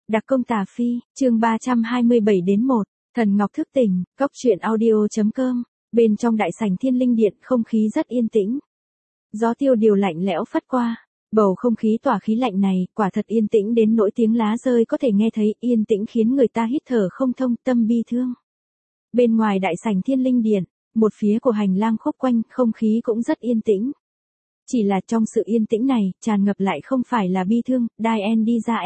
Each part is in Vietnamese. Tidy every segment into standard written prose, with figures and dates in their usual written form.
Đặc công tà phi, chương 327-1, Thần Ngọc thức tỉnh, cốc truyện audio.com, bên trong đại sảnh Thiên Linh Điện không khí rất yên tĩnh. Gió tiêu điều lạnh lẽo phất qua, bầu không khí tỏa khí lạnh này quả thật yên tĩnh đến nỗi tiếng lá rơi có thể nghe thấy, yên tĩnh khiến người ta hít thở không thông, tâm bi thương. Bên ngoài đại sảnh Thiên Linh Điện, một phía của hành lang khúc quanh không khí cũng rất yên tĩnh. Chỉ là trong sự yên tĩnh này, tràn ngập lại không phải là bi thương, Dien đi ra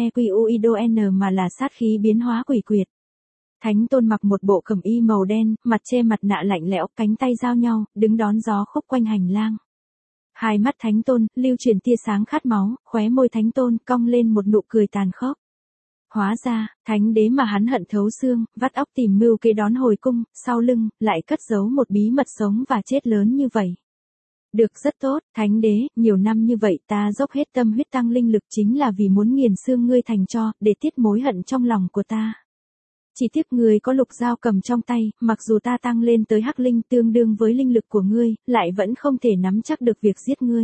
NLEQUIDON mà là sát khí biến hóa quỷ quyệt. Thánh Tôn mặc một bộ cẩm y màu đen, mặt che mặt nạ lạnh lẽo, cánh tay giao nhau, đứng đón gió khúc quanh hành lang. Hai mắt Thánh Tôn, lưu truyền tia sáng khát máu, khóe môi Thánh Tôn cong lên một nụ cười tàn khốc. Hóa ra, Thánh Đế mà hắn hận thấu xương, vắt óc tìm mưu kế đón hồi cung, sau lưng, lại cất giấu một bí mật sống và chết lớn như vậy. Được, rất tốt, Thánh Đế, nhiều năm như vậy ta dốc hết tâm huyết tăng linh lực chính là vì muốn nghiền xương ngươi thành tro, để tiết mối hận trong lòng của ta. Chỉ tiếc ngươi có lục dao cầm trong tay, mặc dù ta tăng lên tới hắc linh tương đương với linh lực của ngươi, lại vẫn không thể nắm chắc được việc giết ngươi.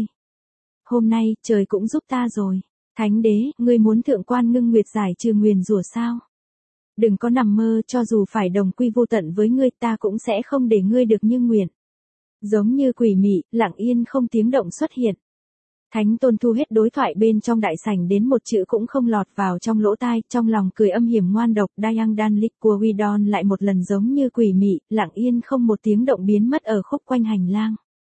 Hôm nay, trời cũng giúp ta rồi. Thánh Đế, ngươi muốn thượng quan ngưng nguyệt giải trừ nguyền rủa sao? Đừng có nằm mơ, cho dù phải đồng quy vô tận với ngươi ta cũng sẽ không để ngươi được như nguyện. Giống như quỷ mị, lặng yên không tiếng động xuất hiện. Thánh Tôn thu hết đối thoại bên trong đại sảnh đến một chữ cũng không lọt vào trong lỗ tai, trong lòng cười âm hiểm ngoan độc, Dayang Danlik của Widon lại một lần giống như quỷ mị, lặng yên không một tiếng động biến mất ở khúc quanh hành lang.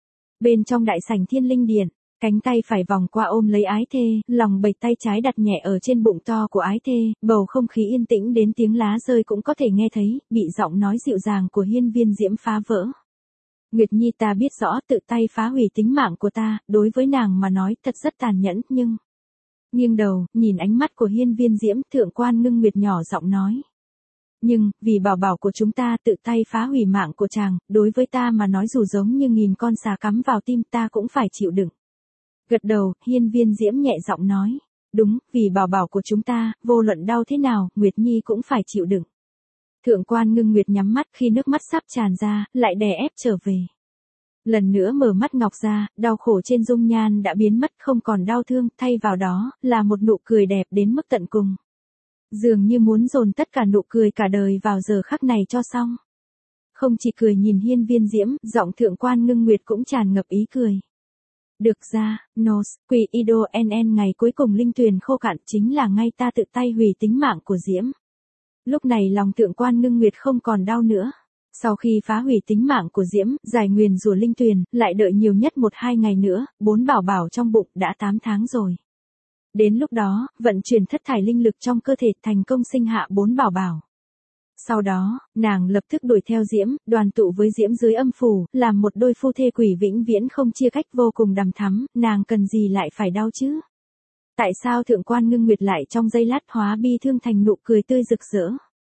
Bên trong đại sảnh Thiên Linh Điện, cánh tay phải vòng qua ôm lấy ái thê, lòng bầy tay trái đặt nhẹ ở trên bụng to của ái thê, bầu không khí yên tĩnh đến tiếng lá rơi cũng có thể nghe thấy, bị giọng nói dịu dàng của Hiên Viên Diễm phá vỡ. Nguyệt Nhi, ta biết rõ tự tay phá hủy tính mạng của ta, đối với nàng mà nói thật rất tàn nhẫn, nhưng... Nghiêng đầu, nhìn ánh mắt của Hiên Viên Diễm, thượng quan ngưng nguyệt nhỏ giọng nói. Nhưng, vì bảo bảo của chúng ta tự tay phá hủy mạng của chàng, đối với ta mà nói dù giống như nghìn con sà cắm vào tim ta cũng phải chịu đựng. Gật đầu, Hiên Viên Diễm nhẹ giọng nói. Đúng, vì bảo bảo của chúng ta, vô luận đau thế nào, Nguyệt Nhi cũng phải chịu đựng. Thượng quan ngưng nguyệt nhắm mắt khi nước mắt sắp tràn ra, lại đè ép trở về. Lần nữa mở mắt ngọc ra, đau khổ trên dung nhan đã biến mất, không còn đau thương, thay vào đó, là một nụ cười đẹp đến mức tận cùng. Dường như muốn dồn tất cả nụ cười cả đời vào giờ khắc này cho xong. Không chỉ cười nhìn Hiên Viên Diễm, giọng thượng quan ngưng nguyệt cũng tràn ngập ý cười. Được ra, Nos, quỷ Ido NN ngày cuối cùng linh tuyền khô cạn chính là ngay ta tự tay hủy tính mạng của Diễm. Lúc này lòng thượng quan ngưng nguyệt không còn đau nữa. Sau khi phá hủy tính mạng của Diễm, giải nguyền rủa linh tuyền, lại đợi nhiều nhất 1-2 ngày nữa, 4 bảo bảo trong bụng đã 8 tháng rồi. Đến lúc đó, vận chuyển thất thải linh lực trong cơ thể thành công sinh hạ 4 bảo bảo. Sau đó, nàng lập tức đuổi theo Diễm, đoàn tụ với Diễm dưới âm phủ, làm một đôi phu thê quỷ vĩnh viễn không chia cách vô cùng đằm thắm, nàng cần gì lại phải đau chứ? Tại sao thượng quan ngưng nguyệt lại trong giây lát hóa bi thương thành nụ cười tươi rực rỡ?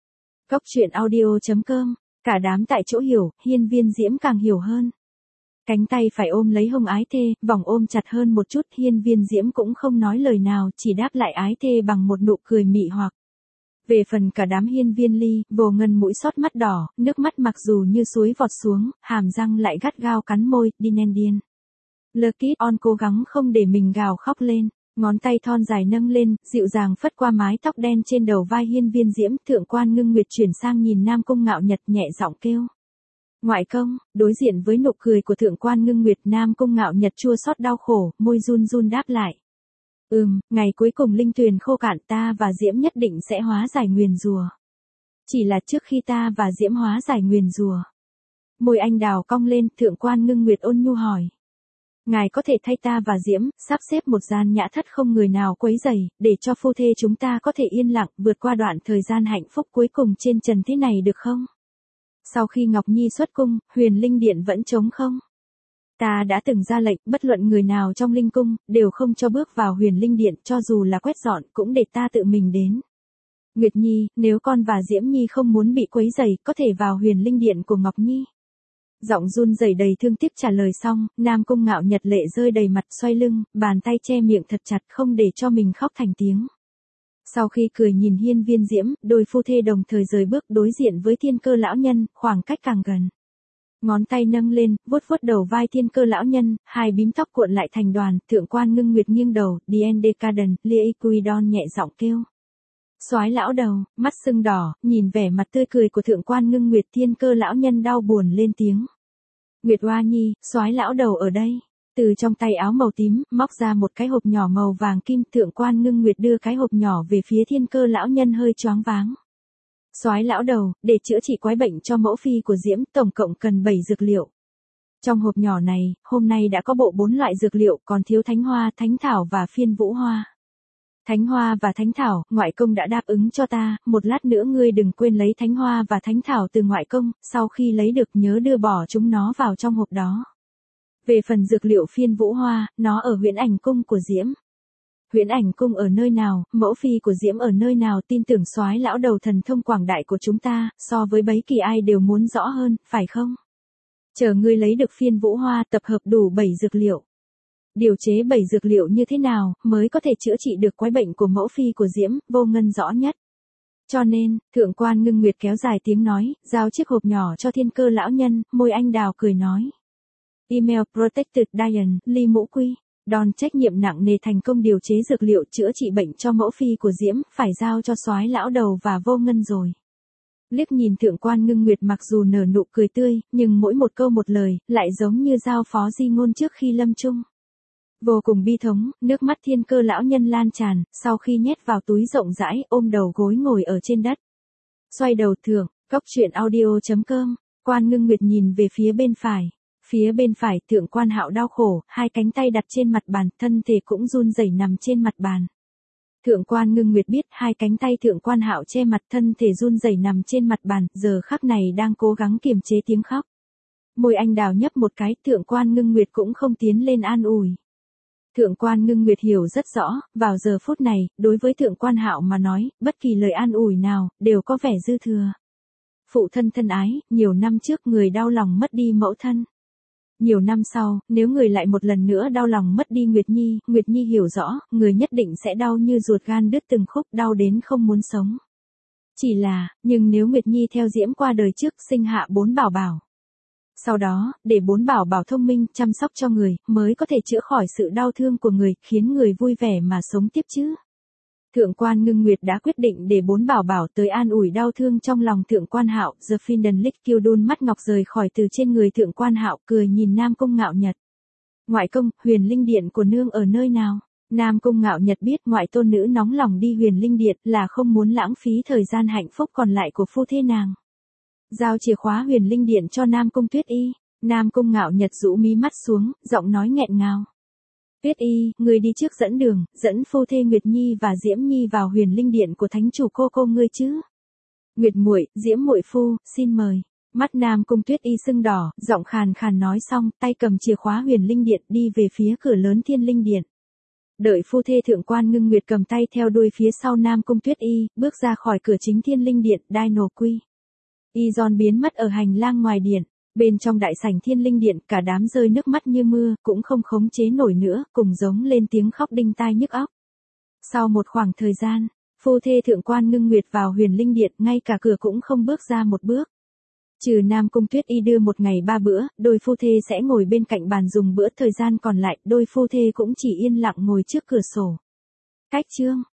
Cốc truyện audio.com, cả đám tại chỗ hiểu, Hiên Viên Diễm càng hiểu hơn. Cánh tay phải ôm lấy hông ái thê, vòng ôm chặt hơn một chút, Hiên Viên Diễm cũng không nói lời nào, chỉ đáp lại ái thê bằng một nụ cười mị hoặc. Về phần cả đám Hiên Viên Ly, Vô Ngân mũi xót mắt đỏ, nước mắt mặc dù như suối vọt xuống, hàm răng lại gắt gao cắn môi, điên. Lucky On cố gắng không để mình gào khóc lên. Ngón tay thon dài nâng lên, dịu dàng phất qua mái tóc đen trên đầu vai Hiên Viên Diễm, thượng quan ngưng nguyệt chuyển sang nhìn Nam Cung Ngạo Nhật nhẹ giọng kêu. Ngoại công, đối diện với nụ cười của thượng quan ngưng nguyệt, Nam Cung Ngạo Nhật chua xót đau khổ, môi run run đáp lại. Ngày cuối cùng linh tuyền khô cạn ta và Diễm nhất định sẽ hóa giải nguyền rủa. Chỉ là trước khi ta và Diễm hóa giải nguyền rủa. Môi anh đào cong lên, thượng quan ngưng nguyệt ôn nhu hỏi. Ngài có thể thay ta và Diễm, sắp xếp một gian nhã thất không người nào quấy rầy, để cho phu thê chúng ta có thể yên lặng vượt qua đoạn thời gian hạnh phúc cuối cùng trên trần thế này được không? Sau khi Ngọc Nhi xuất cung, Huyền Linh Điện vẫn trống không? Ta đã từng ra lệnh, bất luận người nào trong Linh Cung, đều không cho bước vào Huyền Linh Điện, cho dù là quét dọn, cũng để ta tự mình đến. Nguyệt Nhi, nếu con và Diễm Nhi không muốn bị quấy rầy, có thể vào Huyền Linh Điện của Ngọc Nhi. Giọng run rẩy đầy thương tiếc trả lời xong, Nam Cung Ngạo Nhật lệ rơi đầy mặt, xoay lưng, bàn tay che miệng thật chặt không để cho mình khóc thành tiếng. Sau khi cười nhìn Hiên Viên Diễm, đôi phu thê đồng thời rời bước đối diện với Thiên Cơ lão nhân, khoảng cách càng gần. Ngón tay nâng lên, vuốt đầu vai Thiên Cơ lão nhân, hai bím tóc cuộn lại thành đoàn, thượng quan ngưng nguyệt nghiêng đầu, Dien Decaden, Liquidon nhẹ giọng kêu. Soái lão đầu, mắt sưng đỏ, nhìn vẻ mặt tươi cười của thượng quan Ngưng Nguyệt, Thiên Cơ lão nhân đau buồn lên tiếng. Nguyệt Oa Nhi, soái lão đầu ở đây. Từ trong tay áo màu tím, móc ra một cái hộp nhỏ màu vàng kim, thượng quan Ngưng Nguyệt đưa cái hộp nhỏ về phía Thiên Cơ lão nhân hơi choáng váng. Soái lão đầu, để chữa trị quái bệnh cho mẫu phi của Diễm, tổng cộng cần 7 dược liệu. Trong hộp nhỏ này, hôm nay đã có bộ 4 loại dược liệu, còn thiếu thánh hoa, thánh thảo và phiên vũ hoa. Thánh hoa và thánh thảo, ngoại công đã đáp ứng cho ta, một lát nữa ngươi đừng quên lấy thánh hoa và thánh thảo từ ngoại công, sau khi lấy được nhớ đưa bỏ chúng nó vào trong hộp đó. Về phần dược liệu phiên vũ hoa, nó ở Huyễn Ảnh cung của Diễm. Huyễn Ảnh cung ở nơi nào, mẫu phi của Diễm ở nơi nào, tin tưởng soái lão đầu thần thông quảng đại của chúng ta, so với bấy kỳ ai đều muốn rõ hơn, phải không? Chờ ngươi lấy được phiên vũ hoa, tập hợp đủ 7 dược liệu. Điều chế 7 dược liệu như thế nào, mới có thể chữa trị được quái bệnh của mẫu phi của Diễm, Vô Ngân rõ nhất. Cho nên, thượng quan Ngưng Nguyệt kéo dài tiếng nói, giao chiếc hộp nhỏ cho Thiên Cơ lão nhân, môi anh đào cười nói. Email Protected Diane, Ly Mũ Quy. Đòn trách nhiệm nặng nề thành công điều chế dược liệu chữa trị bệnh cho mẫu phi của Diễm, phải giao cho soái lão đầu và Vô Ngân rồi. Liếc nhìn thượng quan Ngưng Nguyệt mặc dù nở nụ cười tươi, nhưng mỗi một câu một lời, lại giống như giao phó di ngôn trước khi lâm chung. Vô cùng bi thống, nước mắt Thiên Cơ lão nhân lan tràn, sau khi nhét vào túi rộng rãi, ôm đầu gối ngồi ở trên đất. Xoay đầu thượng, góc truyện audio.com, quan Ngưng Nguyệt nhìn về phía bên phải. Phía bên phải, thượng quan Hạo đau khổ, hai cánh tay đặt trên mặt bàn, thân thể cũng run rẩy nằm trên mặt bàn. Thượng quan Ngưng Nguyệt biết hai cánh tay thượng quan Hạo che mặt, thân thể run rẩy nằm trên mặt bàn, giờ khắc này đang cố gắng kiềm chế tiếng khóc. Môi anh đào nhấp một cái, thượng quan Ngưng Nguyệt cũng không tiến lên an ủi. Thượng quan Ngưng Nguyệt hiểu rất rõ, vào giờ phút này, đối với thượng quan Hạo mà nói, bất kỳ lời an ủi nào, đều có vẻ dư thừa. Phụ thân thân ái, nhiều năm trước người đau lòng mất đi mẫu thân. Nhiều năm sau, nếu người lại một lần nữa đau lòng mất đi Nguyệt Nhi hiểu rõ, người nhất định sẽ đau như ruột gan đứt từng khúc, đau đến không muốn sống. Chỉ là, nhưng nếu Nguyệt Nhi theo Diễm qua đời trước, sinh hạ 4 bảo bảo. Sau đó, để 4 bảo bảo thông minh, chăm sóc cho người, mới có thể chữa khỏi sự đau thương của người, khiến người vui vẻ mà sống tiếp chứ. Thượng quan Ngưng Nguyệt đã quyết định để 4 bảo bảo tới an ủi đau thương trong lòng thượng quan Hạo. The Finden Lick Kiêu đun mắt ngọc rời khỏi từ trên người thượng quan Hạo, cười nhìn Nam Cung Ngạo Nhật. Ngoại công, Huyền Linh Điện của nương ở nơi nào? Nam Cung Ngạo Nhật biết ngoại tôn nữ nóng lòng đi Huyền Linh Điện là không muốn lãng phí thời gian hạnh phúc còn lại của phu thê nàng. Giao chìa khóa Huyền Linh Điện cho Nam Cung Tuyết Y. Nam Cung Ngạo Nhật rũ mí mắt xuống, giọng nói nghẹn ngào. Tuyết Y, người đi trước dẫn đường, dẫn phu thê Nguyệt Nhi và Diễm Nhi vào Huyền Linh Điện của thánh chủ cô ngươi chứ. Nguyệt muội, Diễm muội phu, xin mời. Mắt Nam Cung Tuyết Y sưng đỏ, giọng khàn khàn nói xong, tay cầm chìa khóa Huyền Linh Điện đi về phía cửa lớn Thiên Linh Điện. Đợi phu thê thượng quan Ngưng Nguyệt cầm tay theo đuôi phía sau Nam Cung Tuyết Y, bước ra khỏi cửa chính Thiên Linh Điện, Dino Quy. Y Giòn biến mất ở hành lang ngoài điện. Bên trong đại sảnh Thiên Linh Điện, cả đám rơi nước mắt như mưa, cũng không khống chế nổi nữa, cùng giống lên tiếng khóc đinh tai nhức óc. Sau một khoảng thời gian, phu thê thượng quan Ngưng Nguyệt vào Huyền Linh Điện, ngay cả cửa cũng không bước ra một bước. Trừ Nam Cung Tuyết Y đưa một ngày 3 bữa, đôi phu thê sẽ ngồi bên cạnh bàn dùng bữa, thời gian còn lại, đôi phu thê cũng chỉ yên lặng ngồi trước cửa sổ. Cách chương